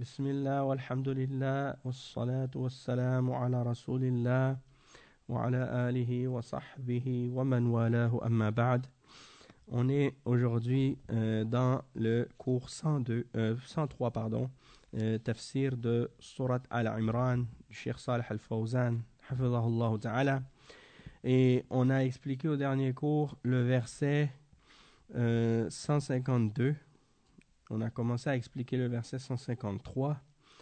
بسم الله والحمد لله والصلاة والسلام على رسول الله وعلى آله وصحبه ومن والاه أما بعد. On est aujourd'hui dans le cours 103 tafsir de Surat Al-Imran du Cheikh Salih Al-Fawzan hafidhahullah ta'ala, et on a expliqué au dernier cours le verset 152. On a commencé à expliquer le verset 153.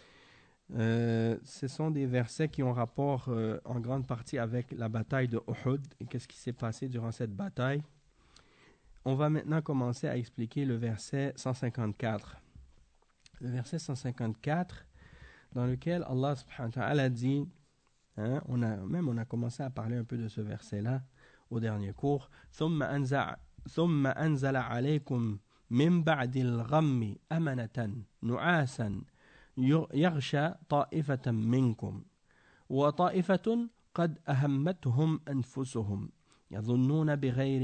Ce sont des versets qui ont rapport en grande partie avec la bataille de Uhud et qu'est-ce qui s'est passé durant cette bataille. On va maintenant commencer à expliquer le verset 154. Le verset 154 dans lequel Allah subhanahu wa ta'ala dit, on a commencé à parler un peu de ce verset-là au dernier cours. ثم أنزل عليكم من بعد الغم أمنة نعاسا يغشى طائفة منكم وطائفة قد أهمتهم أنفسهم يظنون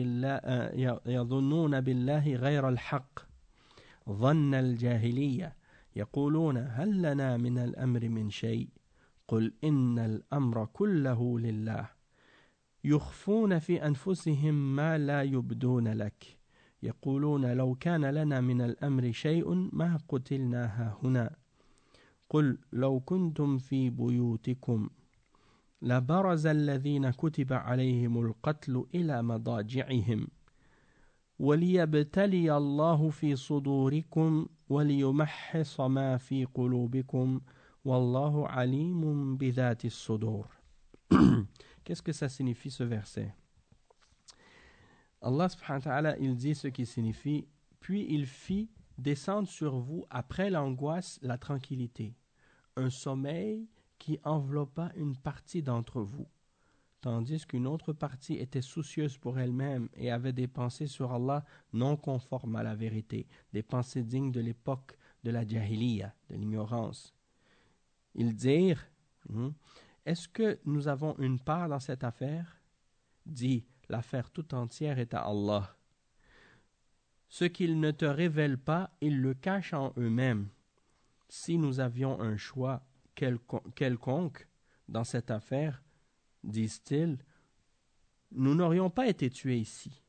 بالله غير الحق ظن الجاهلية يقولون هل لنا من الأمر من شيء قل إن الأمر كله لله يخفون في أنفسهم ما لا يبدون لك يقولون لو كان لنا من الأمر شيء ما قتلنا هنا قل لو كنتم في بيوتكم لبرز الذين كتب عليهم القتل إلى مضاجعهم وليبتلي الله في صدوركم وليمحص ما في قلوبكم والله عليم بذات الصدور. Qu'est-ce que ça signifie ce verset? Allah subhanahu wa ta'ala, il dit ce qui signifie: puis il fit descendre sur vous après l'angoisse la tranquillité, un sommeil qui enveloppa une partie d'entre vous, tandis qu'une autre partie était soucieuse pour elle-même et avait des pensées sur Allah non conformes à la vérité, des pensées dignes de l'époque de la jahiliya, de l'ignorance. Ils dirent: est-ce que nous avons une part dans cette affaire? Dis: l'affaire tout entière est à Allah. Ce qu'ils ne te révèlent pas, ils le cachent en eux-mêmes. Si nous avions un choix quelconque dans cette affaire, disent-ils, nous n'aurions pas été tués ici.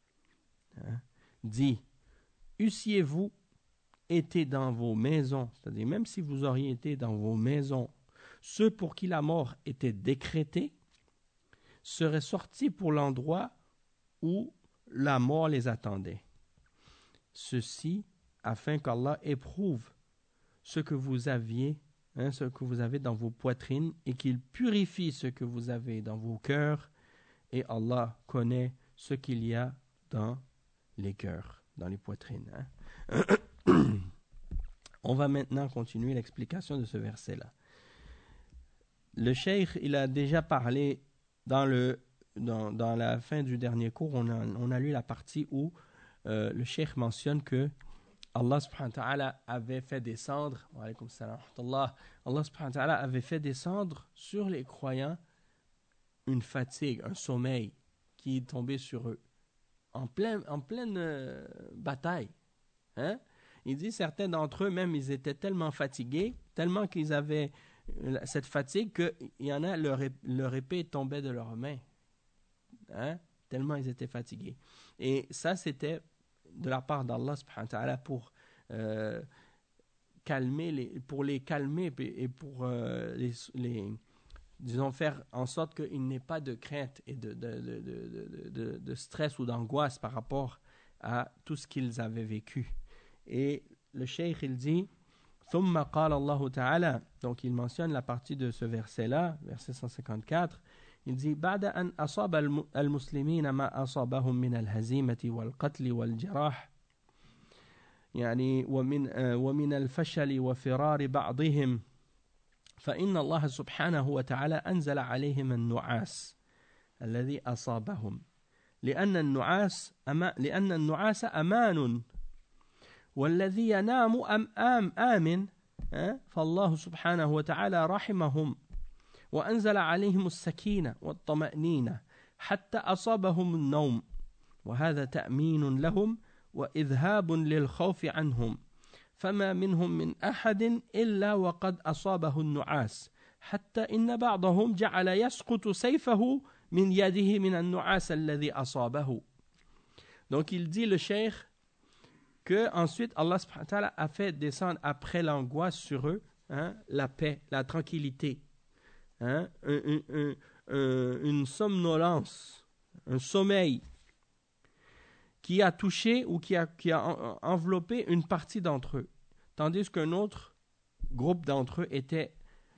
Dis: eussiez-vous été dans vos maisons, c'est-à-dire même si vous auriez été dans vos maisons, ceux pour qui la mort était décrétée seraient sortis pour l'endroit où la mort les attendait. Ceci afin qu'Allah éprouve ce que vous avez dans vos poitrines et qu'il purifie ce que vous avez dans vos cœurs, et Allah connaît ce qu'il y a dans les cœurs, dans les poitrines. On va maintenant continuer l'explication de ce verset-là. Le cheikh, il a déjà parlé dans la fin du dernier cours, on a lu la partie où le cheikh mentionne que Allah subhanahu wa ta'ala avait fait descendre, Allah subhanahu wa ta'ala avait fait descendre sur les croyants une fatigue, un sommeil qui est tombé sur eux en pleine bataille. Il dit certains d'entre eux même, ils étaient tellement fatigués, tellement qu'ils avaient cette fatigue qu'il y en a, leur épée tombait de leurs mains. Tellement ils étaient fatigués. Et ça, c'était de la part d'Allah subhanahu wa ta'ala pour les calmer et pour disons faire en sorte qu'il n'y ait pas de crainte et de stress ou d'angoisse par rapport à tout ce qu'ils avaient vécu. Et le cheikh, il dit: ثم قال الله تعالى, donc il mentionne la partie de ce verset-là, verset 154. Il dit: بعد أن أصاب المسلمين ما أصابهم من الهزيمة والقتل والجراح يعني ومن الفشل وفرار بعضهم فإن الله سبحانه وتعالى أنزل عليهم النعاس الذي أصابهم لأن النعاس أمان والذي ينام آمن فالله سبحانه وتعالى رحمهم وأنزل عليهم السكينة والطمأنينة حتى أصابهم النوم وهذا تأمين لهم وإذهاب للخوف عنهم فما منهم من أحد إلا وقد أصابه النعاس حتى إن بعضهم جعل يسقط سيفه من يده من النعاس الذي أصابه. Donc il dit le cheikh que ensuite Allah subhanahu wa ta'ala a fait descendre après l'angoisse sur eux, hein, la paix, la tranquillité, hein, une somnolence, un sommeil qui a touché ou qui a enveloppé une partie d'entre eux, tandis qu'un autre groupe d'entre eux était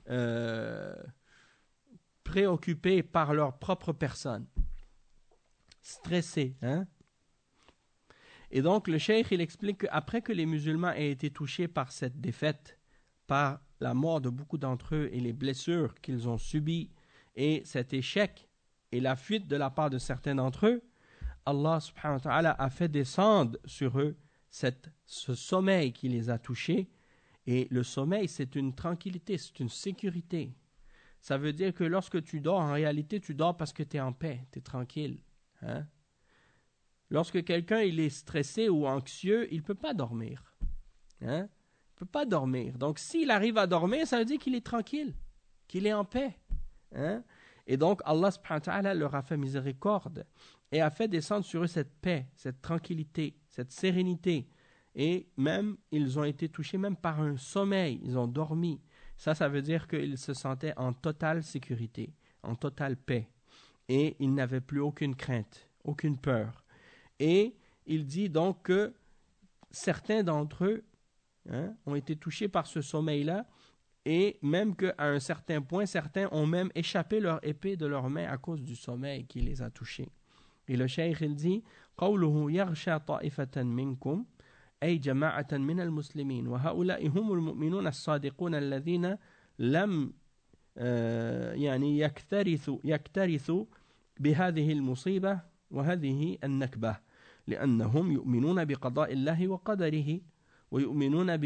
préoccupés par leur propre personne, stressés, hein? Et donc le cheikh il explique qu'après que les musulmans aient été touchés par cette défaite, par la mort de beaucoup d'entre eux et les blessures qu'ils ont subies et cet échec et la fuite de la part de certains d'entre eux, Allah subhanahu wa ta'ala a fait descendre sur eux ce sommeil qui les a touchés. Et le sommeil, c'est une tranquillité, c'est une sécurité. Ça veut dire que lorsque tu dors, en réalité, tu dors parce que tu es en paix, tu es tranquille. Hein? Lorsque quelqu'un il est stressé ou anxieux, il ne peut pas dormir. Hein? Il ne peut pas dormir. Donc, s'il arrive à dormir, ça veut dire qu'il est tranquille, qu'il est en paix. Hein? Et donc, Allah subhanahu wa ta'ala leur a fait miséricorde et a fait descendre sur eux cette paix, cette tranquillité, cette sérénité. Et même, ils ont été touchés même par un sommeil, ils ont dormi. Ça veut dire qu'ils se sentaient en totale sécurité, en totale paix. Et ils n'avaient plus aucune crainte, aucune peur. Et il dit donc que certains d'entre eux ont été touchés par ce sommeil-là, et même qu'à un certain point, certains ont même échappé leur épée de leurs mains à cause du sommeil qui les a touchés. Et le cheikh il dit قوله يغشى طائفة منكم أي جماعة من المسلمين وهؤلاء هم المؤمنون الصادقون الذين لم يعني يكترثوا بهذه المصيبة وهذه النكبة لأنهم يؤمنون بقضاء الله وقدره ويؤمنون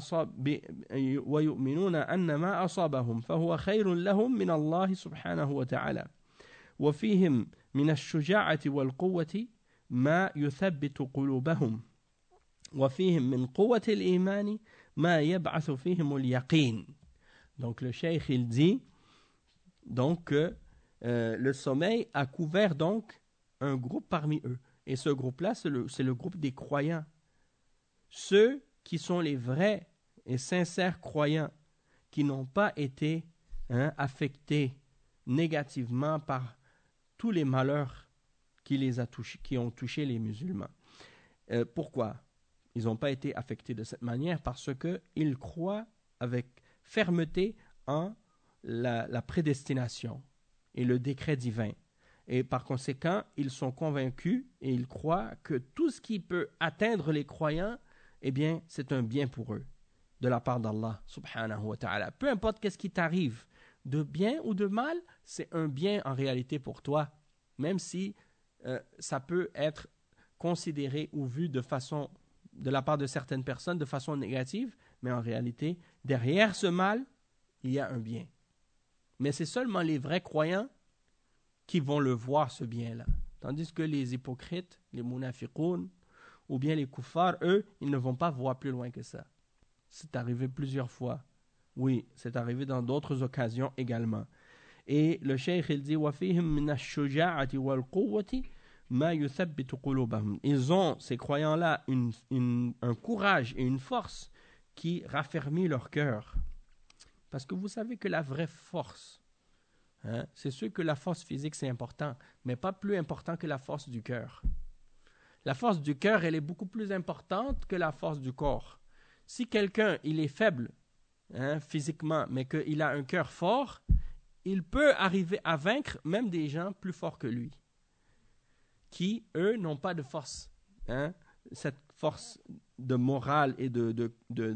ويؤمنون أن ما أصابهم فهو خير لهم من الله سبحانه وتعالى وفيهم من الشجاعة والقوة ما يثبت قلوبهم وفيهم من قوة الإيمان ما يبعث فيهم اليقين. Donc le cheikh il dit donc que le sommeil a couvert donc un groupe parmi eux, et ce groupe-là c'est le groupe des croyants, ceux qui sont les vrais et sincères croyants qui n'ont pas été affectés négativement par tous les malheurs qui ont touché les musulmans. Pourquoi ils n'ont pas été affectés de cette manière? Parce qu'ils croient avec fermeté en la prédestination et le décret divin. Et par conséquent, ils sont convaincus et ils croient que tout ce qui peut atteindre les croyants, eh bien, c'est un bien pour eux, de la part d'Allah subhanahu wa ta'ala. Peu importe qu'est-ce qui t'arrive, de bien ou de mal, c'est un bien en réalité pour toi, même si ça peut être considéré ou vu de la part de certaines personnes de façon négative, mais en réalité, derrière ce mal, il y a un bien. Mais c'est seulement les vrais croyants qui vont le voir, ce bien-là. Tandis que les hypocrites, les munafiqoun, ou bien les kuffars, eux, ils ne vont pas voir plus loin que ça. C'est arrivé plusieurs fois. Oui, c'est arrivé dans d'autres occasions également. Et le cheikh, il dit وَفِيهِمْ مِنَ الشُّجَاعَةِ وَالْقُوَّةِ مَا يُثَبِّتُ قُلُوبَهُم. Ils ont, ces croyants-là, un courage et une force qui raffermit leur cœur. Parce que vous savez que la vraie force, c'est sûr que la force physique, c'est important, mais pas plus important que la force du cœur. La force du cœur, elle est beaucoup plus importante que la force du corps. Si quelqu'un, il est faible physiquement, mais qu'il a un cœur fort, il peut arriver à vaincre même des gens plus forts que lui, qui, eux, n'ont pas de force. Cette force de morale et de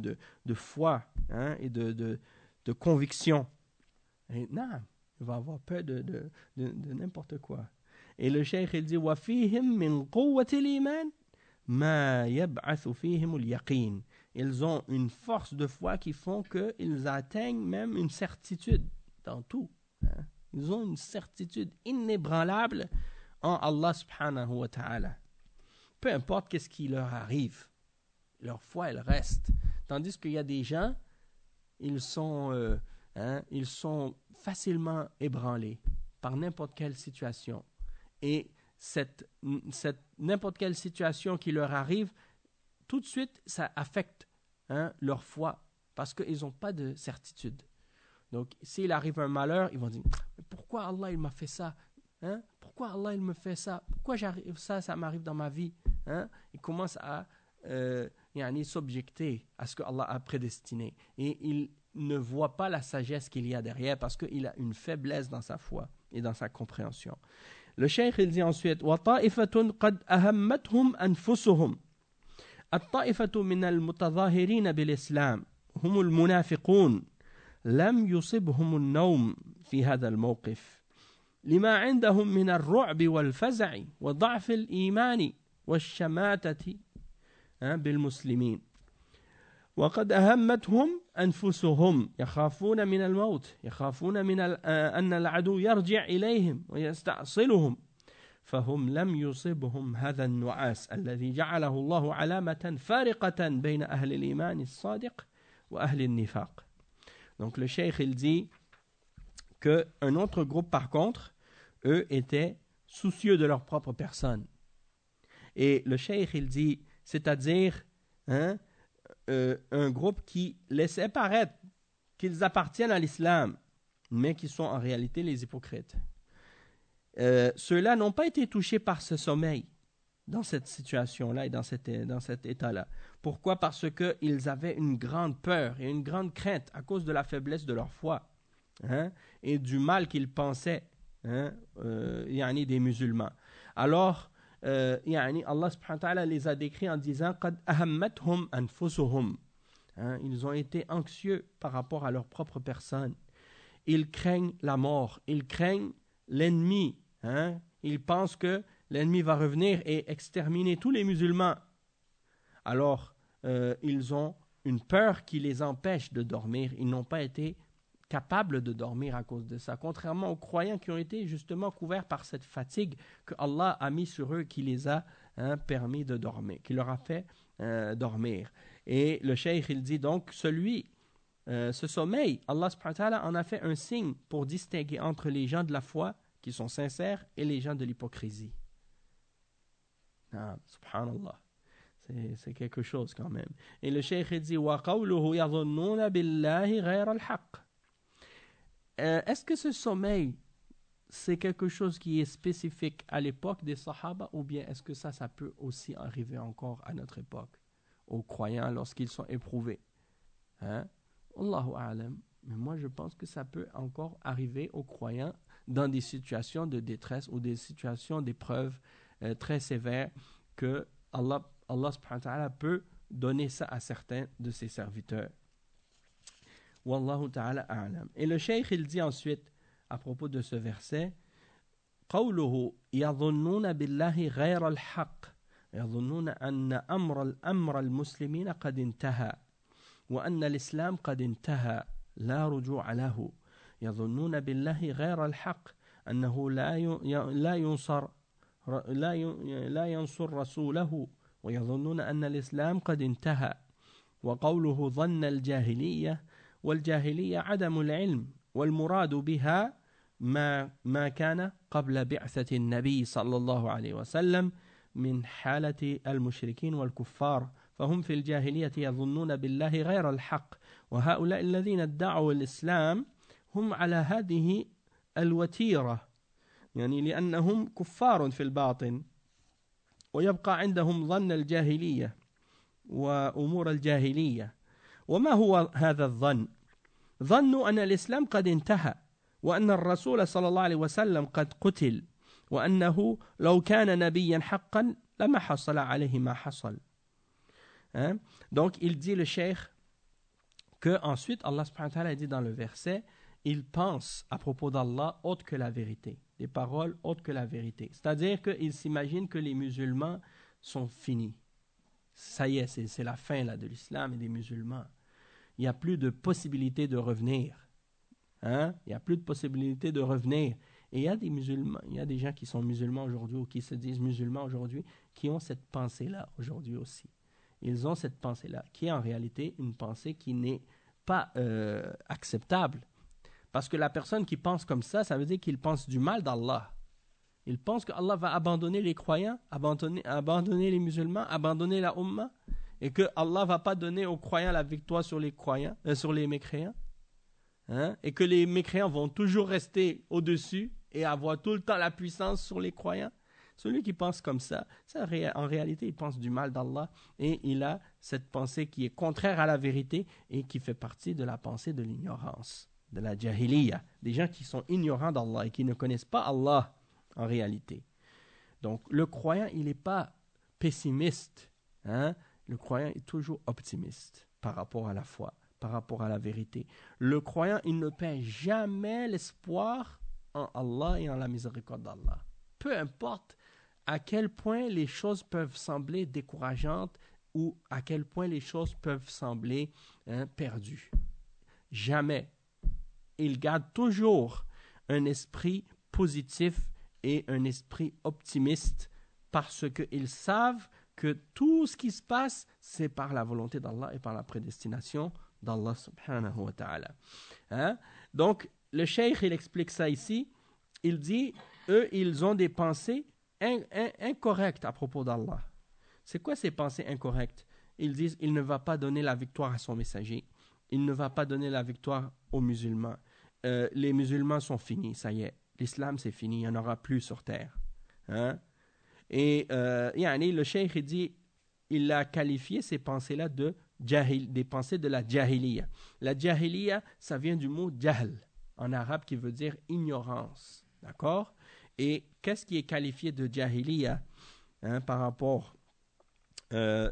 foi et de conviction. Et non, il va avoir peur de n'importe quoi. Et le cheikh, il dit وَفِيهِمْ مِنْ قُوَّةِ الْإِيمَانِ مَا يَبْعَثُ فِيهِمُ الْيَقِينِ. Ils ont une force de foi qui font qu'ils atteignent même une certitude dans tout. Ils ont une certitude inébranlable en Allah subhanahu wa ta'ala. Peu importe qu'est-ce qui leur arrive, leur foi, elle reste. Tandis qu'il y a des gens, ils sont facilement ébranlés par n'importe quelle situation. Et cette n'importe quelle situation qui leur arrive, tout de suite, ça affecte leur foi parce qu'ils n'ont pas de certitude. Donc, s'il arrive un malheur, ils vont dire « Pourquoi Allah il m'a fait ça? Pourquoi Allah il me fait ça? Pourquoi ça m'arrive dans ma vie? » Ils commencent à s'objecter à ce que Allah a prédestiné. Et ils ne voient pas la sagesse qu'il y a derrière parce qu'il a une faiblesse dans sa foi et dans sa compréhension. Le cheikh il dit ensuite وَطَائِفَةٌ قَدْ أَهَمَّتْهُمْ أَنفُسُهُمْ الطائفة من المتظاهرين بالإسلام هم المنافقون لم يصبهم النوم في هذا الموقف لما عندهم من الرعب والفزع وضعف الإيمان والشماتة بالمسلمين وقد أهمتهم أنفسهم يخافون من الموت يخافون من أن العدو يرجع إليهم ويستأصلهم فهم لم يصبهم هذا النعاس الذي جعله الله علامة فارقة بين أهل الإيمان الصادق وأهل النفاق. Donc le cheikh il dit qu'un autre groupe par contre, eux étaient soucieux de leur propre personne. Et le cheikh il dit, c'est-à-dire un groupe qui laissait paraître qu'ils appartiennent à l'islam, mais qui sont en réalité les hypocrites. Ceux-là n'ont pas été touchés par ce sommeil dans cette situation-là et dans cet état-là. Pourquoi? Parce qu'ils avaient une grande peur et une grande crainte à cause de la faiblesse de leur foi et du mal qu'ils pensaient des musulmans. Alors, Allah subhanahu wa ta'ala les a décrits en disant قَدْ أَهَمَّتْهُمْ أَنفُسُهُمْ. Ils ont été anxieux par rapport à leur propre personne. Ils craignent la mort, ils craignent l'ennemi. Ils pensent que l'ennemi va revenir et exterminer tous les musulmans. Alors, ils ont une peur qui les empêche de dormir. Ils n'ont pas été capables de dormir à cause de ça. Contrairement aux croyants qui ont été justement couverts par cette fatigue que Allah a mis sur eux, qui les a permis de dormir, qui leur a fait dormir. Et le cheikh, il dit donc, ce sommeil, Allah subhanahu wa ta'ala en a fait un signe pour distinguer entre les gens de la foi qui sont sincères et les gens de l'hypocrisie. Subhanallah. C'est quelque chose quand même. Et le cheikh dit وَقَوْلُهُ يَظُنُّونَ بِاللَّهِ غَيْرَ الْحَقِّ. Est-ce que ce sommeil, c'est quelque chose qui est spécifique à l'époque des Sahaba, ou bien est-ce que ça peut aussi arriver encore à notre époque, aux croyants lorsqu'ils sont éprouvés? Allahu a'lam. Mais moi, je pense que ça peut encore arriver aux croyants dans des situations de détresse ou des situations d'épreuves très sévères que Allah subhanahu wa ta'ala peut donner ça à certains de ses serviteurs. Wallahu ta'ala a'lam. Et le cheikh il dit ensuite à propos de ce verset قوله يظنون بالله غير الحق يظنون أن أمر المسلمين قد انتهى وأن الإسلام قد انتهى لا رجوع له يظنون بالله غير الحق أنه لا ينصر رسوله ويظنون أن الإسلام قد انتهى وقوله ظن الجاهلية والجاهلية عدم العلم والمراد بها ما كان قبل بعثة النبي صلى الله عليه وسلم من حالة المشركين والكفار فهم في الجاهلية يظنون بالله غير الحق وهؤلاء الذين ادعوا الإسلام هم على هذه الوتيرة يعني لأنهم كفار في الباطن ويبقى عندهم ظن الجاهلية وأمور الجاهلية. وما هو هذا الظن؟ ظنوا أن الإسلام قد انتهى وأن الرسول صلى الله عليه وسلم قد قتل وأنه لو كان نبيا حقا لما حصل عليه ما حصل. Donc il dit le cheikh que ensuite Allah subhanahu wa ta'ala dit dans le verset, il pense à propos d'Allah autre que la vérité, des paroles autres que la vérité. C'est-à-dire qu'il s'imagine que les musulmans sont finis. Ça y est, c'est la fin là, de l'islam et des musulmans. Il n'y a plus de possibilité de revenir. Il n'y a plus de possibilité de revenir. Et il y a des musulmans, il y a des gens qui sont musulmans aujourd'hui ou qui se disent musulmans aujourd'hui, qui ont cette pensée-là aujourd'hui aussi. ils ont cette pensée-là, qui est en réalité une pensée qui n'est pas acceptable. Parce que la personne qui pense comme ça veut dire qu'il pense du mal d'Allah. Il pense qu'Allah va abandonner les croyants, abandonner les musulmans, abandonner la Ummah, et que Allah va pas donner aux croyants la victoire sur sur les mécréants, hein, et que les mécréants vont toujours rester au-dessus et avoir tout le temps la puissance sur les croyants. Celui qui pense comme ça, en réalité, il pense du mal d'Allah et il a cette pensée qui est contraire à la vérité et qui fait partie de la pensée de l'ignorance, de la jahiliya, des gens qui sont ignorants d'Allah et qui ne connaissent pas Allah en réalité. Donc, le croyant, il n'est pas pessimiste, hein? Le croyant est toujours optimiste par rapport à la foi, par rapport à la vérité. Le croyant, il ne perd jamais l'espoir en Allah et en la miséricorde d'Allah. Peu importe à quel point les choses peuvent sembler décourageantes ou à quel point les choses peuvent sembler perdues. Jamais. Il garde toujours un esprit positif et un esprit optimiste parce qu'ils savent que tout ce qui se passe, c'est par la volonté d'Allah et par la prédestination d'Allah subhanahu wa ta'ala. Hein? Donc, le cheikh, il explique ça ici. Il dit, eux, ils ont des pensées incorrectes à propos d'Allah. C'est quoi ces pensées incorrectes? Ils disent, il ne va pas donner la victoire à son messager. Il ne va pas donner la victoire aux musulmans. Les musulmans sont finis, ça y est. L'islam, c'est fini, il n'y en aura plus sur terre. Hein? Et le cheikh dit, il a qualifié ces pensées-là des pensées de la jahiliya. La jahiliya, ça vient du mot jahl, en arabe, qui veut dire ignorance. D'accord? Et qu'est-ce qui est qualifié de jahiliya par rapport à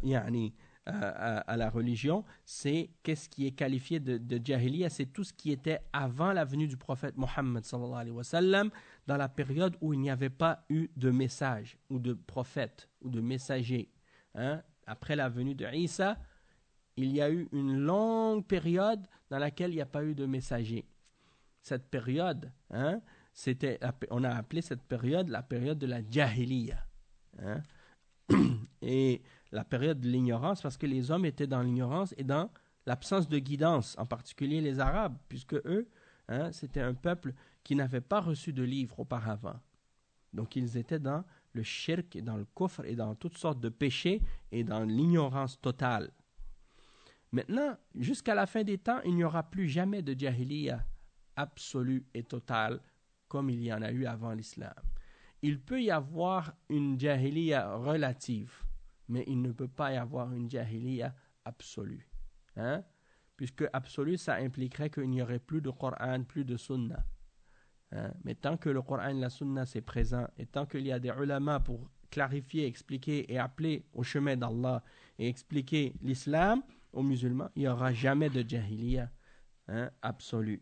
la religion? C'est qu'est-ce qui est qualifié de jahiliya? C'est tout ce qui était avant la venue du prophète Mohammed sallallahu alayhi wa sallam, dans la période où il n'y avait pas eu de message ou de prophète ou de messager. Après la venue de Isa, il y a eu une longue période dans laquelle il n'y a pas eu de messager. Cette période, on a appelé cette période la période de la jahiliya. Et la période de l'ignorance, parce que les hommes étaient dans l'ignorance et dans l'absence de guidance, en particulier les Arabes, puisque eux, c'était un peuple qui n'avait pas reçu de livre auparavant. Donc ils étaient dans le shirk, et dans le kufr, et dans toutes sortes de péchés, et dans l'ignorance totale. Maintenant, jusqu'à la fin des temps, il n'y aura plus jamais de jahiliya absolue et totale comme il y en a eu avant l'islam. Il peut y avoir une jahiliya relative, mais il ne peut pas y avoir une jahiliya absolue. Puisque absolue, ça impliquerait qu'il n'y aurait plus de Coran, plus de Sunna. Mais tant que le Coran et la Sunna c'est présent, et tant qu'il y a des ulama pour clarifier, expliquer et appeler au chemin d'Allah et expliquer l'islam aux musulmans, il n'y aura jamais de jahiliya absolue.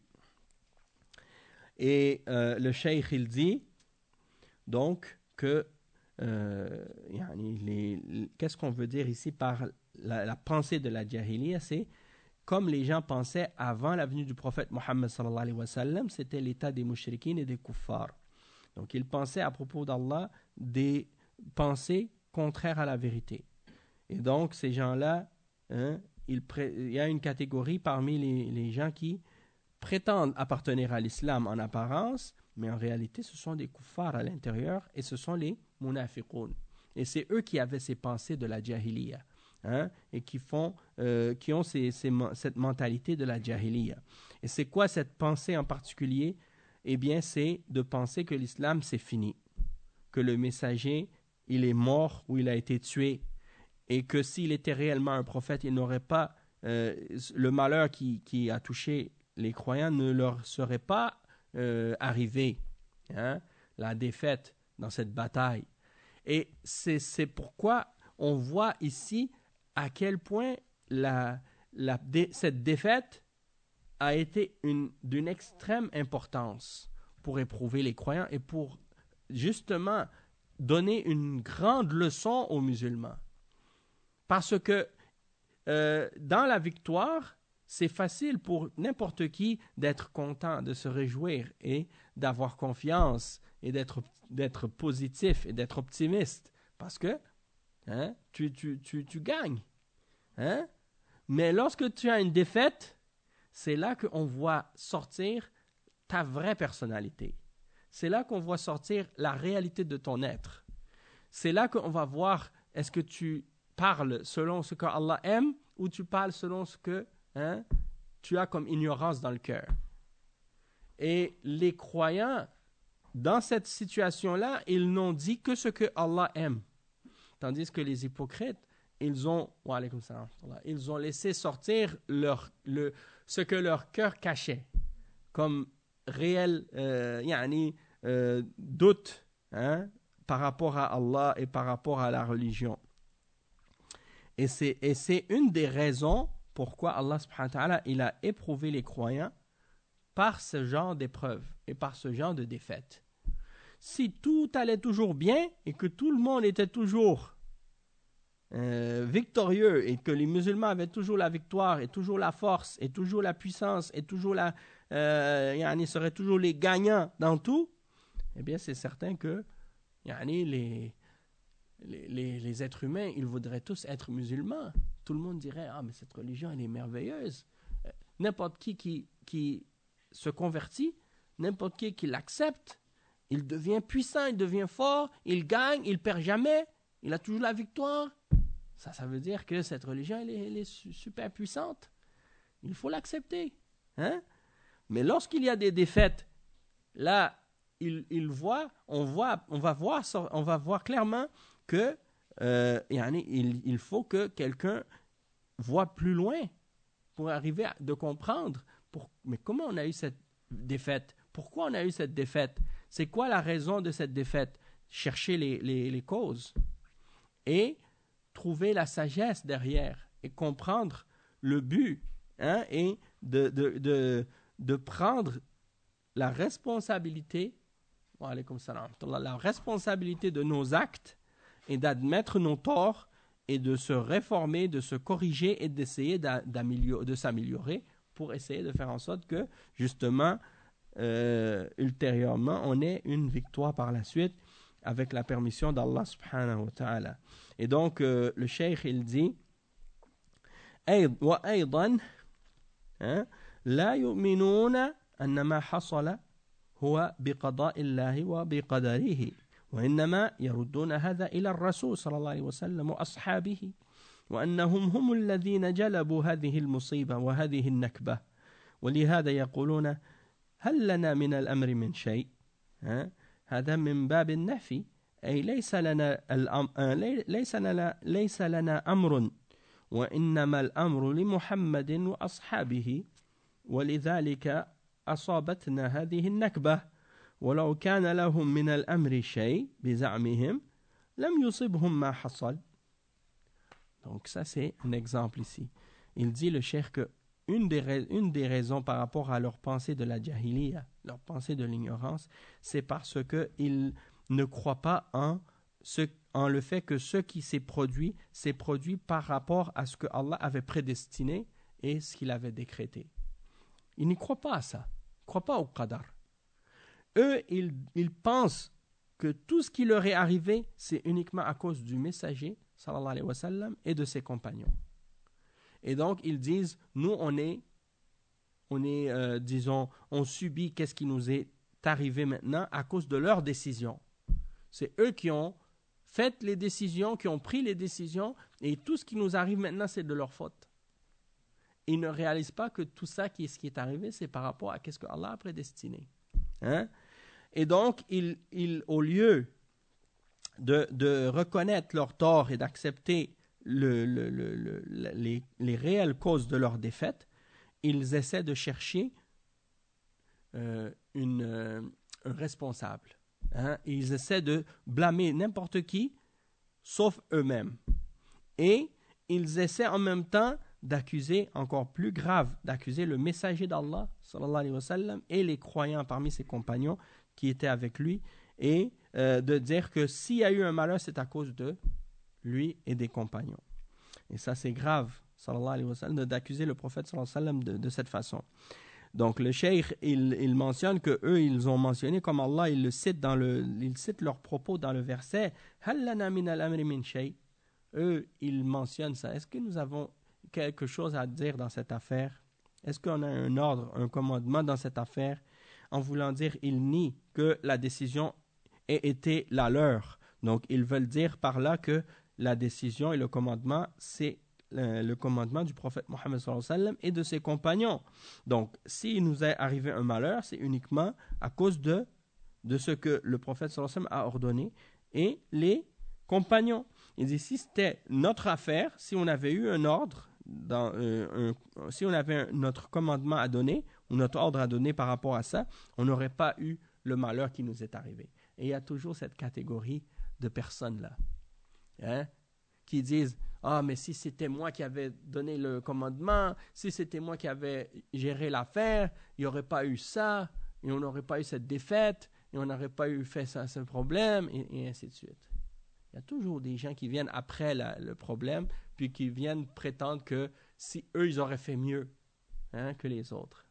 Et le cheikh il dit donc que qu'est-ce qu'on veut dire ici par la pensée de la jahiliya? C'est comme les gens pensaient avant la venue du prophète Mohammed sallallahu alayhi wa sallam, c'était l'état des mushrikines et des kuffars. Donc ils pensaient à propos d'Allah des pensées contraires à la vérité. Et donc ces gens-là, il y a une catégorie parmi les gens qui prétendent appartenir à l'islam en apparence, mais en réalité ce sont des kuffars à l'intérieur et ce sont les munafiqoun. Et c'est eux qui avaient ces pensées de la jahiliya. Et qui ont cette mentalité de la jahiliya. Et c'est quoi cette pensée en particulier? Eh bien, c'est de penser que l'islam, c'est fini. Que le messager, il est mort ou il a été tué. Et que s'il était réellement un prophète, il n'aurait pas... le malheur qui a touché les croyants ne leur serait pas arrivé. La défaite dans cette bataille. Et c'est pourquoi on voit ici à quel point cette défaite a été d'une extrême importance pour éprouver les croyants et pour justement donner une grande leçon aux musulmans. Parce que dans la victoire, c'est facile pour n'importe qui d'être content, de se réjouir et d'avoir confiance et d'être positif et d'être optimiste. Parce que tu gagnes. Hein? Mais lorsque tu as une défaite, c'est là qu'on voit sortir ta vraie personnalité. C'est là qu'on voit sortir la réalité de ton être. C'est là qu'on va voir est-ce que tu parles selon ce que Allah aime ou tu parles selon ce que tu as comme ignorance dans le cœur. Et les croyants, dans cette situation-là, ils n'ont dit que ce que Allah aime. Tandis que les hypocrites, ils ont laissé sortir ce que leur cœur cachait comme réel doute par rapport à Allah et par rapport à la religion. Et c'est une des raisons pourquoi Allah subhanahu wa ta'ala, il a éprouvé les croyants par ce genre d'épreuves et par ce genre de défaites. Si tout allait toujours bien et que tout le monde était toujours victorieux et que les musulmans avaient toujours la victoire et toujours la force et toujours la puissance et toujours ils seraient toujours les gagnants dans tout, eh bien c'est certain que les êtres humains, ils voudraient tous être musulmans. Tout le monde dirait, ah mais cette religion elle est merveilleuse. N'importe qui se convertit, n'importe qui l'accepte, il devient puissant, il devient fort, il gagne, il perd jamais, il a toujours la victoire. Ça veut dire que cette religion, elle est super puissante. Il faut l'accepter. Hein? Mais lorsqu'il y a des défaites, là, on va voir clairement que il faut que quelqu'un voit plus loin pour arriver à comprendre. Mais comment on a eu cette défaite? Pourquoi on a eu cette défaite? C'est quoi la raison de cette défaite? Chercher les causes. Et trouver la sagesse derrière et comprendre le but et de prendre la responsabilité de nos actes et d'admettre nos torts et de se réformer, de se corriger et d'essayer de s'améliorer pour essayer de faire en sorte que justement ultérieurement on ait une victoire par la suite avec la permission d'Allah subhanahu wa ta'ala. Et donc, le cheikh, il dit وأيضا لا يؤمنون أن ما حصل هو بقضاء الله وبقدره وإنما يردون هذا إلى الرسول صلى الله عليه وسلم وأصحابه وأنهم هم الذين جلبوا هذه المصيبة وهذه النكبة ولهذا يقولون هل لنا من الأمر من شيء هذا من باب النفي أي ليس لنا أمر وإنما الأمر لمحمد وأصحابه ولذلك أصابتنا هذه النكبة ولو كان لهم من الأمر شيء بزعمهم لم يصبهم ما حصل. Donc ça c'est un exemple ici. Il dit le cheikh que une des raisons par rapport à leur pensée de la jahiliya, leur pensée de l'ignorance, c'est parce qu'ils ne croient pas en le fait que ce qui s'est produit par rapport à ce que Allah avait prédestiné et ce qu'il avait décrété. Ils n'y croient pas à ça. Ils ne croient pas au qadar. Eux, ils pensent que tout ce qui leur est arrivé, c'est uniquement à cause du messager, sallallahu alayhi wa sallam, et de ses compagnons. Et donc, ils disent, nous, on subit qu'est-ce qui nous est arrivé maintenant à cause de leurs décisions. C'est eux qui ont fait les décisions, qui ont pris les décisions, et tout ce qui nous arrive maintenant, c'est de leur faute. Ils ne réalisent pas que tout ça, ce qui est arrivé, c'est par rapport à ce que Allah a prédestiné. Et donc, au lieu de reconnaître leur tort et d'accepter les réelles causes de leur défaite, ils essaient de chercher un responsable. Ils essaient de blâmer n'importe qui, sauf eux-mêmes. Et ils essaient en même temps d'accuser, encore plus grave, d'accuser le messager d'Allah, sallallahu alayhi wa sallam, et les croyants parmi ses compagnons qui étaient avec lui, et de dire que s'il y a eu un malheur, c'est à cause de lui et des compagnons. Et ça, c'est grave, sallallahu alayhi wa sallam, d'accuser le prophète, sallallahu alayhi wa sallam, de cette façon. Donc, le cheikh, il mentionne que eux, ils ont mentionné, comme Allah, il cite leurs propos dans le verset, « Hal lana min al-amri min shay » Eux, ils mentionnent ça. Est-ce que nous avons quelque chose à dire dans cette affaire? Est-ce qu'on a un ordre, un commandement dans cette affaire? En voulant dire, ils nient que la décision ait été la leur. Donc, ils veulent dire par là que la décision et le commandement, c'est le commandement du prophète Mohammed sallallahu alayhi wa sallam et de ses compagnons. Donc, s'il nous est arrivé un malheur, c'est uniquement à cause de ce que le prophète sallallahu alayhi wa sallam a ordonné et les compagnons. Il dit, si c'était notre affaire, si on avait eu un ordre, si on avait notre commandement à donner, ou notre ordre à donner par rapport à ça, on n'aurait pas eu le malheur qui nous est arrivé. Et il y a toujours cette catégorie de personnes-là, hein, qui disent, ah, mais si c'était moi qui avais donné le commandement, si c'était moi qui avais géré l'affaire, il n'y aurait pas eu ça, et on n'aurait pas eu cette défaite, et on n'aurait pas eu fait ça, ce problème, et ainsi de suite. Il y a toujours des gens qui viennent après le problème, puis qui viennent prétendre que si eux, ils auraient fait mieux, hein, que les autres.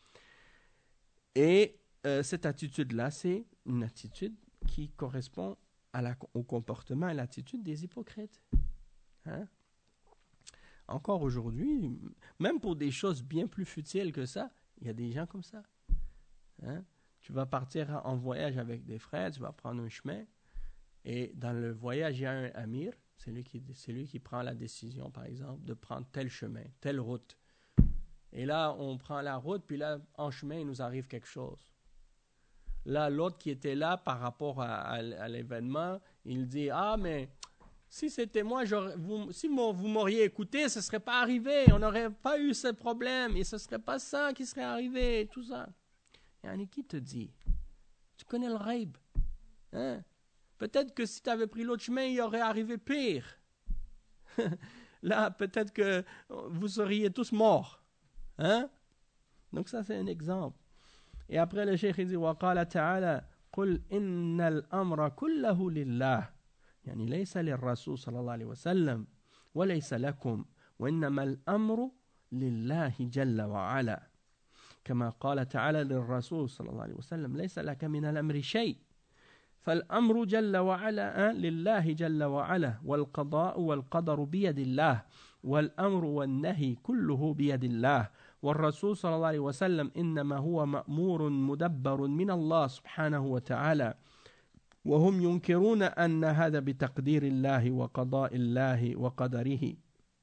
Et cette attitude-là, c'est une attitude qui correspond au comportement et l'attitude des hypocrites. Hein? Encore aujourd'hui, même pour des choses bien plus futiles que ça, il y a des gens comme ça. Hein? Tu vas partir en voyage avec des frères, tu vas prendre un chemin, et dans le voyage, il y a un amir, c'est lui qui prend la décision, par exemple, de prendre tel chemin, telle route. Et là, on prend la route, puis là, en chemin, il nous arrive quelque chose. Là, l'autre qui était là par rapport à l'événement, il dit, ah, mais si c'était moi, si vous m'auriez écouté, ce ne serait pas arrivé, on n'aurait pas eu ce problème, et ce ne serait pas ça qui serait arrivé, tout ça. Et qui te dit? Tu connais le ghaib, hein? Peut-être que si tu avais pris l'autre chemin, il aurait arrivé pire. Là, peut-être que vous seriez tous morts. Hein? Donc ça, c'est un exemple. Et après, le cheikh dit, وَقَالَ تَعَالَى قُلْ إِنَّ الْأَمْرَ كُلَّهُ لِلَّهِ يعني ليس للرسول صلى الله عليه وسلم وليس لكم وإنما الأمر لله جل وعلا كما قال تعالى للرسول صلى الله عليه وسلم ليس لك من الأمر شيء فالأمر جل وعلا لله جل وعلا والقضاء والقدر بيد الله والأمر والنهي كله بيد الله والرسول صلى الله عليه وسلم إنما هو مأمور مدبر من الله سبحانه وتعالى وهم ينكرون أن هذا بتقدير الله وقضاء الله وقدره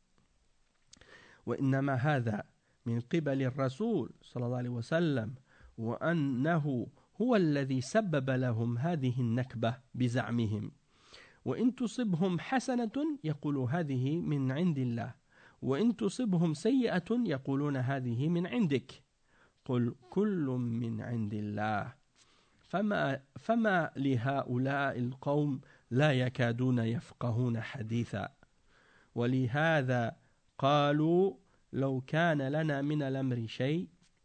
وإنما هذا من قبل الرسول صلى الله عليه وسلم وأنه هو الذي سبب لهم هذه النكبة بزعمهم وإن تصبهم حسنة يقولوا هذه من عند الله وإن تصبهم سيئة يقولون هذه من عندك قل كل من عند الله فما لهؤلاء القوم لا يكادون يفقهون حديثا ولهذا قالوا لو كان لنا من الأمر شيء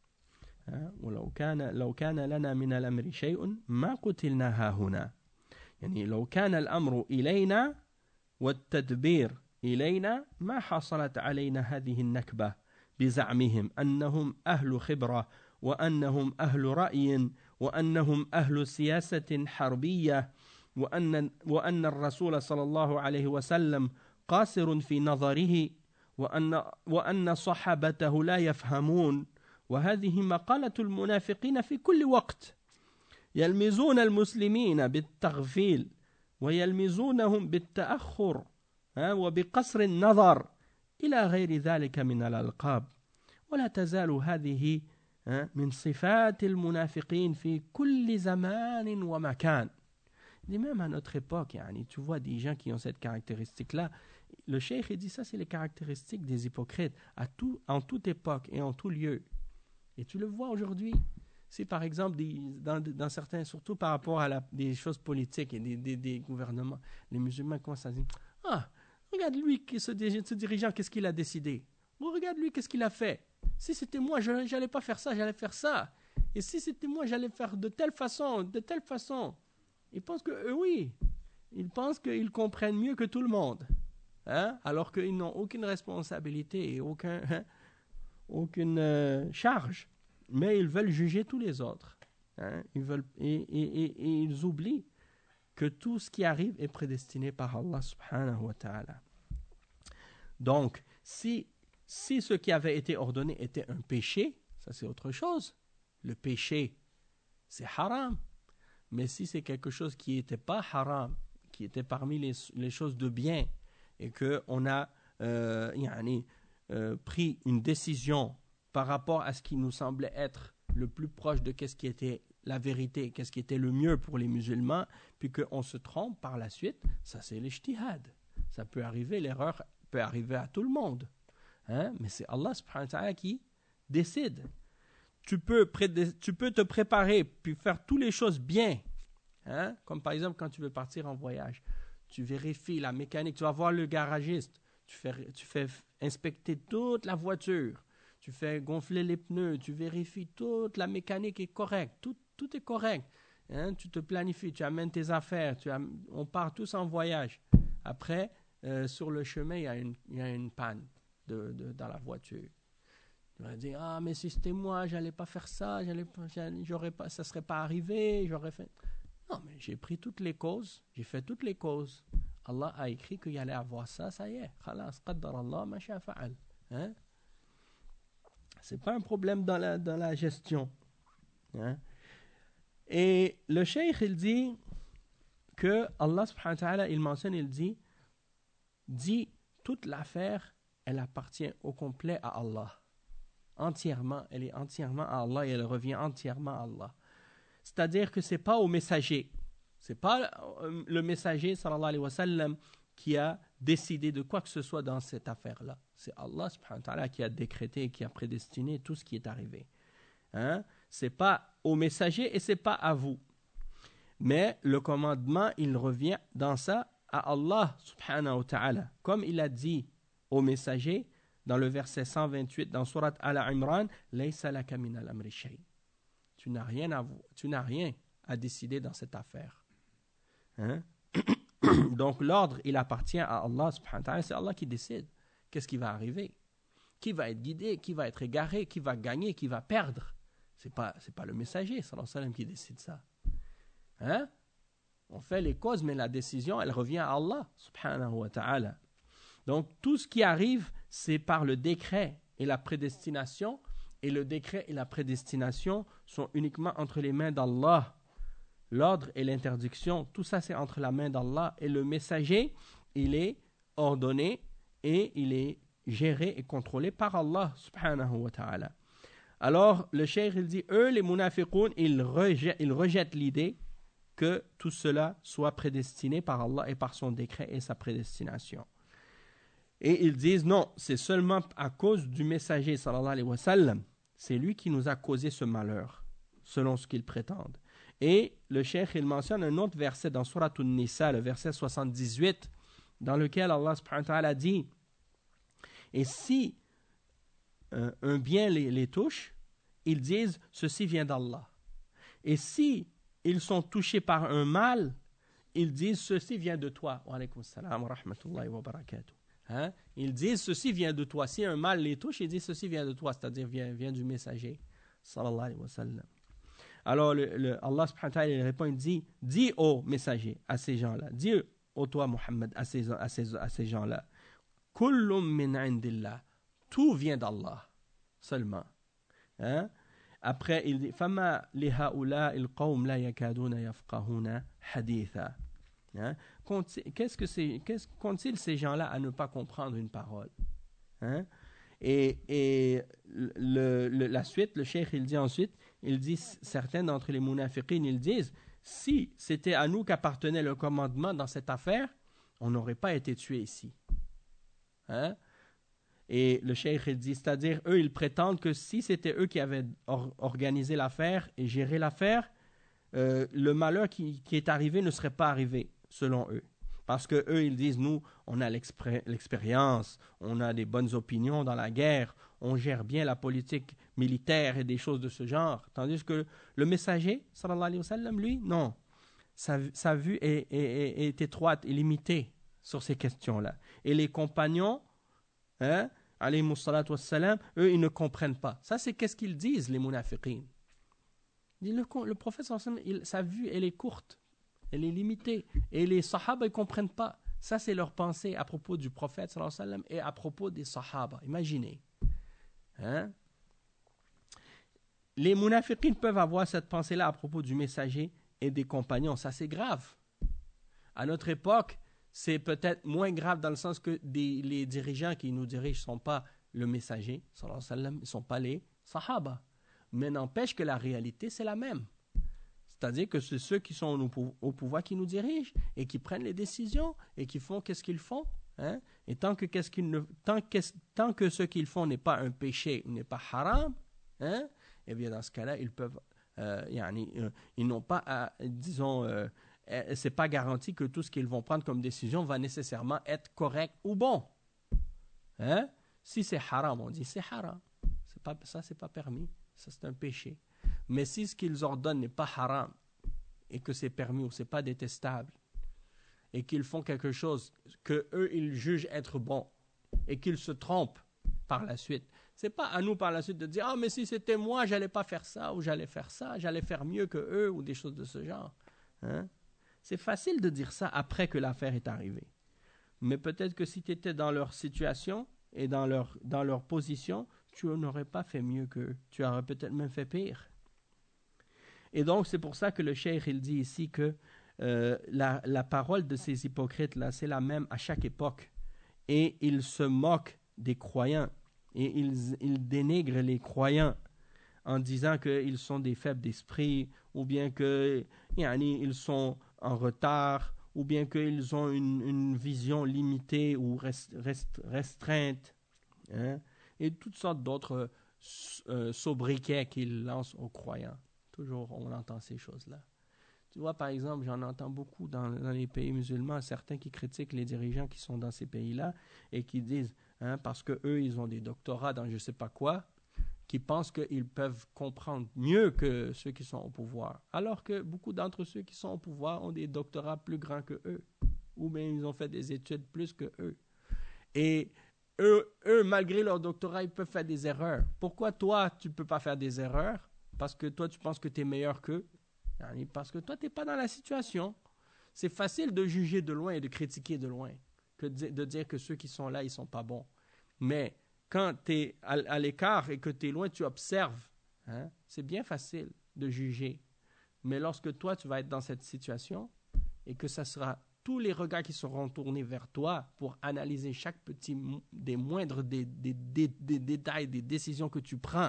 لو كان لنا من الأمر شيء ما قتلنا هاهنا يعني لو كان الأمر إلينا والتدبير إلينا ما حصلت علينا هذه النكبة بزعمهم أنهم أهل خبرة وأنهم أهل رأي وأنهم أهل سياسة حربية وأن الرسول صلى الله عليه وسلم قاصر في نظره وأن صحابته لا يفهمون وهذه مقالة المنافقين في كل وقت يلمزون المسلمين بالتغفيل ويلمزونهم بالتأخر وبقصر النظر إلى غير ذلك من الألقاب ولا تزال هذه من صفات المنافقين في كل زمان ومكان. Même à notre époque, tu vois des gens qui ont cette caractéristique-là. Le cheikh dit ça, c'est les caractéristiques des hypocrites en toute époque et en tout lieu. Et tu le vois aujourd'hui. Si par exemple, dans certains, surtout par rapport à des choses politiques et des gouvernements, les musulmans commencent à dire « Ah, regarde lui, ce dirigeant, qu'est-ce qu'il a décidé? Regarde lui, qu'est-ce qu'il a fait? Si c'était moi, je n'allais pas faire ça, j'allais faire ça. Et si c'était moi, j'allais faire de telle façon, de telle façon. » Ils pensent que oui, ils pensent qu'ils comprennent mieux que tout le monde. Hein? Alors qu'ils n'ont aucune responsabilité et aucune charge. Mais ils veulent juger tous les autres. Hein? Et ils oublient que tout ce qui arrive est prédestiné par Allah subhanahu wa ta'ala. Donc, si Si ce qui avait été ordonné était un péché, ça c'est autre chose. Le péché, c'est haram. Mais si c'est quelque chose qui n'était pas haram, qui était parmi les choses de bien, et qu'on a pris une décision par rapport à ce qui nous semblait être le plus proche de qu'est-ce qui était la vérité, qu'est-ce qui était le mieux pour les musulmans, puis qu'on se trompe par la suite, ça c'est l'ijtihad. Ça peut arriver, l'erreur peut arriver à tout le monde. Hein? Mais c'est Allah subhanahu wa ta'ala qui décide. Tu peux te préparer, puis faire toutes les choses bien. Hein? Comme par exemple quand tu veux partir en voyage. Tu vérifies la mécanique, tu vas voir le garagiste. Tu fais inspecter toute la voiture. Tu fais gonfler les pneus. Tu vérifies toute la mécanique est correcte. Tout est correct. Hein? Tu te planifies, tu amènes tes affaires. On part tous en voyage. Après, sur le chemin, il y a une panne dans la voiture. Tu vas dire, ah, mais si c'était moi, j'allais pas faire ça, ça serait pas arrivé, j'aurais fait... Non, mais j'ai pris toutes les causes, j'ai fait toutes les causes. Allah a écrit qu'il allait avoir ça, ça y est. Khalas, qaddar Allah ma sha'a fa'al. Hein? C'est pas un problème dans la gestion. Hein? Et le cheikh, il dit que Allah subhanahu wa ta'ala, il mentionne, il dit, toute l'affaire, elle appartient au complet à Allah. Entièrement, elle est entièrement à Allah et elle revient entièrement à Allah. C'est-à-dire que c'est pas au messager. C'est pas le messager, sallallahu alayhi wa sallam, qui a décidé de quoi que ce soit dans cette affaire-là. C'est Allah subhanahu wa ta'ala qui a décrété et qui a prédestiné tout ce qui est arrivé. Hein? C'est pas au messager et c'est pas à vous. Mais le commandement, il revient dans ça à Allah subhanahu wa ta'ala. Comme il a dit au messager dans le verset 128 dans Surat Al-Imran, Laysa laka min al-amri shay. Tu n'as rien à décider dans cette affaire. Hein? Donc l'ordre, il appartient à Allah subhanahu wa ta'ala. C'est Allah qui décide. Qu'est-ce qui va arriver? Qui va être guidé? Qui va être égaré? Qui va gagner? Qui va perdre? C'est pas le messager sallallahu alayhi wa sallam qui décide ça. Hein? On fait les causes, mais la décision, elle revient à Allah subhanahu wa ta'ala. Donc tout ce qui arrive, c'est par le décret et la prédestination. Et le décret et la prédestination sont uniquement entre les mains d'Allah. L'ordre et l'interdiction, tout ça c'est entre la main d'Allah. Et le messager, il est ordonné et il est géré et contrôlé par Allah subhanahu wa ta'ala. Alors le cheikh il dit, eux les munafiqoun, ils rejettent l'idée que tout cela soit prédestiné par Allah et par son décret et sa prédestination. Et ils disent non, c'est seulement à cause du messager sallallahu alayhi wa sallam. C'est lui qui nous a causé ce malheur, selon ce qu'ils prétendent. Et le cheikh, il mentionne un autre verset dans Surat An-Nisa, le verset 78, dans lequel Allah subhanahu wa ta'ala dit, et si un bien les touche, ils disent ceci vient d'Allah. Et si ils sont touchés par un mal, ils disent ceci vient de toi. Wa alaykum assalam wa rahmatullahi wa barakatuh. Hein? Ils disent ceci vient de toi. Si un mal les touche, ils disent ceci vient de toi, c'est-à-dire vient du messager sallallahu alayhi wa sallam. Alors Allah subhanahu wa ta'ala il répond, il dit, dis au messager, à ces gens-là, dis au toi Muhammad, à ces gens-là, kullum min indillah, tout vient d'Allah seulement. Hein? Après il dit, fama li haula il qawm la yakaduna yafqahuna haditha. Hein? Qu'ont-ils ces gens-là à ne pas comprendre une parole? Hein? Et la suite, le cheikh il dit ensuite, il dit, certains d'entre les munafiqin, ils disent, si c'était à nous qu'appartenait le commandement dans cette affaire, on n'aurait pas été tués ici. Hein? Et le cheikh il dit, c'est-à-dire, eux, ils prétendent que si c'était eux qui avaient organisé l'affaire et géré l'affaire, le malheur qui est arrivé ne serait pas arrivé, selon eux. Parce que eux, ils disent, nous, on a l'expérience, on a des bonnes opinions dans la guerre, on gère bien la politique militaire et des choses de ce genre. Tandis que le messager, sallallahu alayhi wa sallam, lui, non. Sa vue est étroite et limitée sur ces questions-là. Et les compagnons, hein, alayhi salatu wassalam, eux, ils ne comprennent pas. Ça, c'est qu'est-ce qu'ils disent, les munafiqin. Le prophète, sallallahu alayhi wa sallam, sa vue, elle est courte. Elle est limitée. Et les sahaba, ils ne comprennent pas. Ça, c'est leur pensée à propos du prophète, sallallahu alayhi wa sallam, et à propos des sahaba. Imaginez. Hein? Les munafiqines peuvent avoir cette pensée-là à propos du messager et des compagnons. Ça, c'est grave. À notre époque, c'est peut-être moins grave dans le sens que les dirigeants qui nous dirigent ne sont pas le messager, sallallahu alayhi wa sallam, ils ne sont pas les sahaba. Mais n'empêche que la réalité, c'est la même. C'est-à-dire que c'est ceux qui sont au pouvoir qui nous dirigent et qui prennent les décisions et qui font qu'est-ce qu'ils font. Hein? Et tant que ce qu'ils font n'est pas un péché ou n'est pas haram, hein? Eh bien dans ce cas-là, ils peuvent, ils n'ont pas à, disons, c'est pas garanti que tout ce qu'ils vont prendre comme décision va nécessairement être correct ou bon. Hein? Si c'est haram, on dit c'est haram. Ça, c'est pas permis. Ça, c'est un péché. Mais si ce qu'ils ordonnent n'est pas haram et que c'est permis ou c'est pas détestable et qu'ils font quelque chose que eux ils jugent être bon et qu'ils se trompent par la suite, c'est pas à nous par la suite de dire mais si c'était moi j'allais pas faire ça ou j'allais faire ça, j'allais faire mieux que eux ou des choses de ce genre. Hein? C'est facile de dire ça après que l'affaire est arrivée. Mais peut-être que si tu étais dans leur situation et dans leur position, tu n'aurais pas fait mieux qu'eux. Tu aurais peut-être même fait pire. Et donc, c'est pour ça que le cheikh, il dit ici que la parole de ces hypocrites-là, c'est la même à chaque époque. Et ils se moquent des croyants. Et ils dénigrent les croyants en disant qu'ils sont des faibles d'esprit, ou bien qu'ils sont en retard, ou bien qu'ils ont une vision limitée ou restreinte. Hein? Et toutes sortes d'autres sobriquets qu'ils lancent aux croyants. Toujours, on entend ces choses-là. Tu vois, par exemple, j'en entends beaucoup dans les pays musulmans, certains qui critiquent les dirigeants qui sont dans ces pays-là et qui disent, parce qu'eux, ils ont des doctorats dans je ne sais pas quoi, qui pensent qu'ils peuvent comprendre mieux que ceux qui sont au pouvoir. Alors que beaucoup d'entre ceux qui sont au pouvoir ont des doctorats plus grands que eux, ou bien ils ont fait des études plus que eux. Et eux, malgré leur doctorat, ils peuvent faire des erreurs. Pourquoi toi, tu ne peux pas faire des erreurs? Parce que toi, tu penses que tu es meilleur qu'eux. Parce que toi, tu n'es pas dans la situation. C'est facile de juger de loin et de critiquer de loin que de dire que ceux qui sont là, ils ne sont pas bons. Mais quand tu es à l'écart et que tu es loin, tu observes. C'est bien facile de juger. Mais lorsque toi, tu vas être dans cette situation et que ça sera tous les regards qui seront tournés vers toi pour analyser chaque petit des moindres des détails, des décisions que tu prends,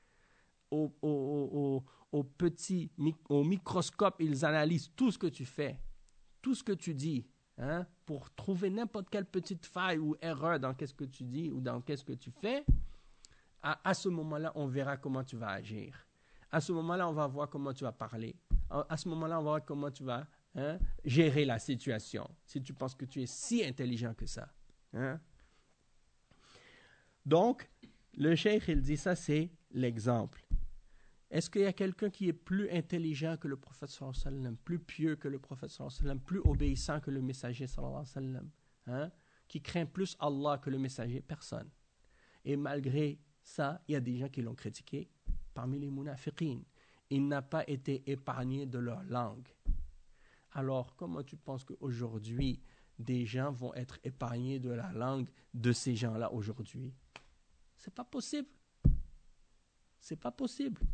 au microscope, ils analysent tout ce que tu fais, tout ce que tu dis, pour trouver n'importe quelle petite faille ou erreur dans qu'est-ce que tu dis ou dans qu'est-ce que tu fais. À ce moment-là, on verra comment tu vas agir. À ce moment-là, on va voir comment tu vas parler. À ce moment-là, on va voir comment tu vas gérer la situation, si tu penses que tu es si intelligent que ça. Donc, le cheikh, il dit ça, c'est l'exemple. Est-ce qu'il y a quelqu'un qui est plus intelligent que le prophète sallallahu alayhi wa sallam, plus pieux que le prophète sallallahu alayhi wa sallam, plus obéissant que le messager sallallahu alayhi wa sallam, qui craint plus Allah que le messager? Personne. Et malgré ça, il y a des gens qui l'ont critiqué parmi les munafiqines. Il n'a pas été épargné de leur langue. Alors, comment tu penses qu'aujourd'hui, des gens vont être épargnés de la langue de ces gens-là aujourd'hui? C'est pas possible. C'est pas possible.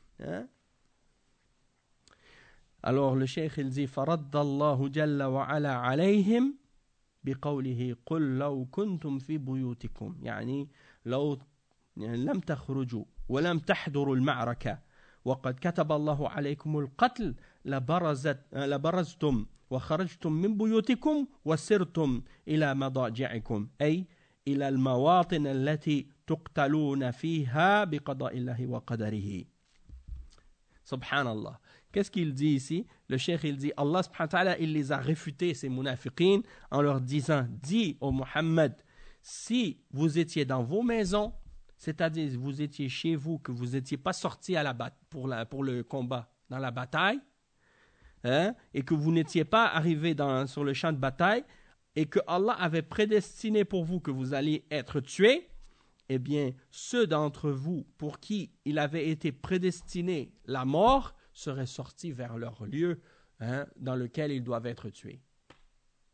Alors le cheikh il dit فرد الله جل وعلا عليهم بقوله قل لو كنتم في بيوتكم يعني لو لم تخرجوا ولم تحضروا المعركة وقد كتب الله عليكم القتل لبرزتم وخرجتم من بيوتكم وسرتم إلى مضاجعكم أي إلى المواطن التي تقتلون فيها بقضاء الله وقدره. Subhanallah. Qu'est-ce qu'il dit ici? Le cheikh il dit Allah subhanahu wa ta'ala il les a réfutés ces munafiqines en leur disant dis au Muhammad si vous étiez dans vos maisons, c'est-à-dire vous étiez chez vous, que vous n'étiez pas sortis pour le combat dans la bataille, et que vous n'étiez pas arrivés sur le champ de bataille et que Allah avait prédestiné pour vous que vous alliez être tués, eh bien, ceux d'entre vous pour qui il avait été prédestiné la mort seraient sortis vers leur lieu dans lequel ils doivent être tués.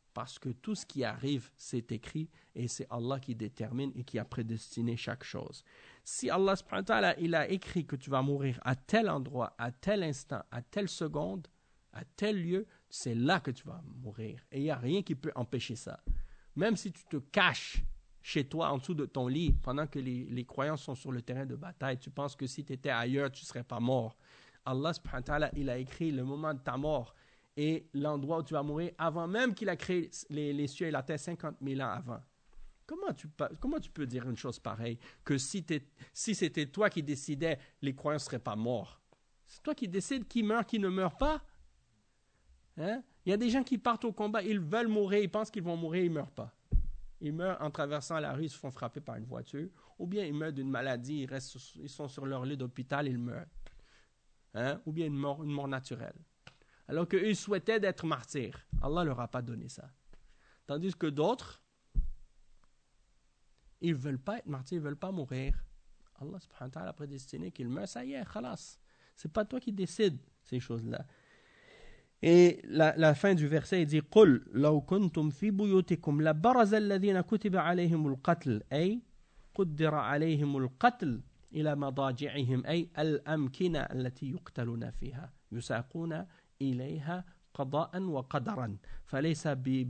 Parce que tout ce qui arrive, c'est écrit et c'est Allah qui détermine et qui a prédestiné chaque chose. Si Allah subhanahu wa ta'ala, il a écrit que tu vas mourir à tel endroit, à tel instant, à telle seconde, à tel lieu, c'est là que tu vas mourir. Et il n'y a rien qui peut empêcher ça. Même si tu te caches chez toi, en dessous de ton lit, pendant que les croyants sont sur le terrain de bataille, tu penses que si tu étais ailleurs, tu ne serais pas mort. Allah subhanahu wa ta'ala, il a écrit le moment de ta mort et l'endroit où tu vas mourir avant même qu'il a créé les cieux et la terre 50 000 ans avant. Comment tu peux dire une chose pareille? Que si c'était toi qui décidais, les croyants ne seraient pas morts. C'est toi qui décides qui meurt, qui ne meurt pas. Hein? Il y a des gens qui partent au combat, ils veulent mourir, ils pensent qu'ils vont mourir, ils ne meurent pas. Ils meurent en traversant la rue, ils se font frapper par une voiture. Ou bien ils meurent d'une maladie, ils sont sur leur lit d'hôpital, ils meurent. Hein? Ou bien une mort naturelle. Alors qu'eux, ils souhaitaient d'être martyrs. Allah ne leur a pas donné ça. Tandis que d'autres, ils ne veulent pas être martyrs, ils ne veulent pas mourir. Allah subhanahu wa ta'ala a prédestiné qu'ils meurent, ça y est, khalas. Ce n'est pas toi qui décides ces choses-là. Et la fin du verset, il dit قُلْ لَوْ كُنْتُمْ فِي بُيُوتِكُمْ لَبَرَزَ الَّذِينَ كُتِبَ عَلَيْهِمُ الْقَتْلِ أي قُدِّرَ عَلَيْهِمُ الْقَتْلِ إلى مضاجعهم أي الأمكنة التي يقتلون فيها يساقون إليها قضاء وقدرا فليس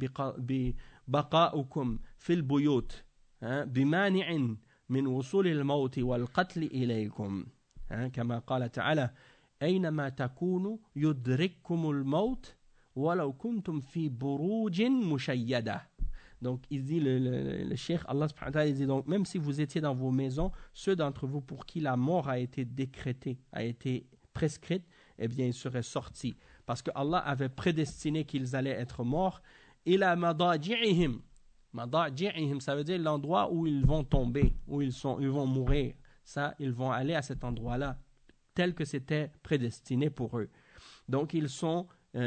ببقاؤكم في البيوت بمانع من وصول الموت والقتل إليكم كما قال تعالى أينما تكونوا يدرككم الموت ولو كنتم في بروج مشيدة. Donc, il dit, le cheikh, Allah subhanahu wa ta'ala, il dit, donc, même si vous étiez dans vos maisons, ceux d'entre vous pour qui la mort a été décrétée, a été prescrite, eh bien, ils seraient sortis. Parce que Allah avait prédestiné qu'ils allaient être morts. Ila madaji'ihim. Madaji'ihim, ça veut dire l'endroit où ils vont tomber, où ils vont mourir. Ça, ils vont aller à cet endroit-là, tel que c'était prédestiné pour eux. Donc, ils sont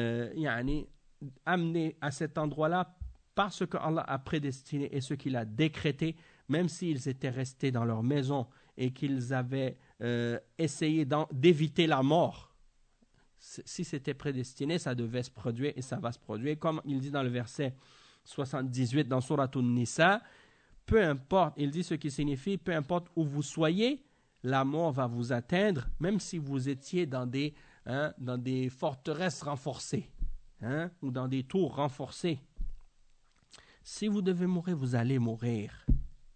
amenés à cet endroit-là parce que Allah a prédestiné et ce qu'il a décrété, même s'ils étaient restés dans leur maison et qu'ils avaient essayé d'éviter la mort. Si c'était prédestiné, ça devait se produire et ça va se produire. Comme il dit dans le verset 78 dans Surat An-Nisa, peu importe, il dit ce qui signifie, peu importe où vous soyez, la mort va vous atteindre, même si vous étiez dans des forteresses renforcées ou dans des tours renforcées. Si vous devez mourir, vous allez mourir.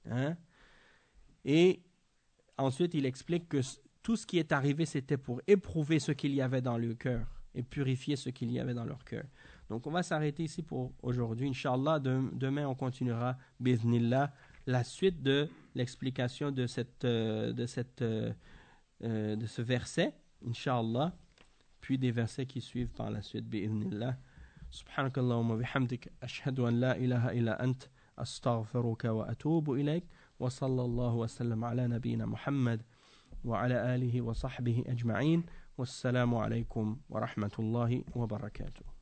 Et ensuite, il explique que tout ce qui est arrivé, c'était pour éprouver ce qu'il y avait dans le cœur et purifier ce qu'il y avait dans leur cœur. Donc, on va s'arrêter ici pour aujourd'hui. Inch'Allah, demain, on continuera, bi'idhnillah, la suite de l'explication de ce verset, Inch'Allah, puis des versets qui suivent par la suite, bi'idhnillah. سبحانك اللهم وبحمدك أشهد أن لا إله إلا أنت أستغفرك وأتوب إليك وصلى الله وسلم على نبينا محمد وعلى آله وصحبه أجمعين والسلام عليكم ورحمة الله وبركاته.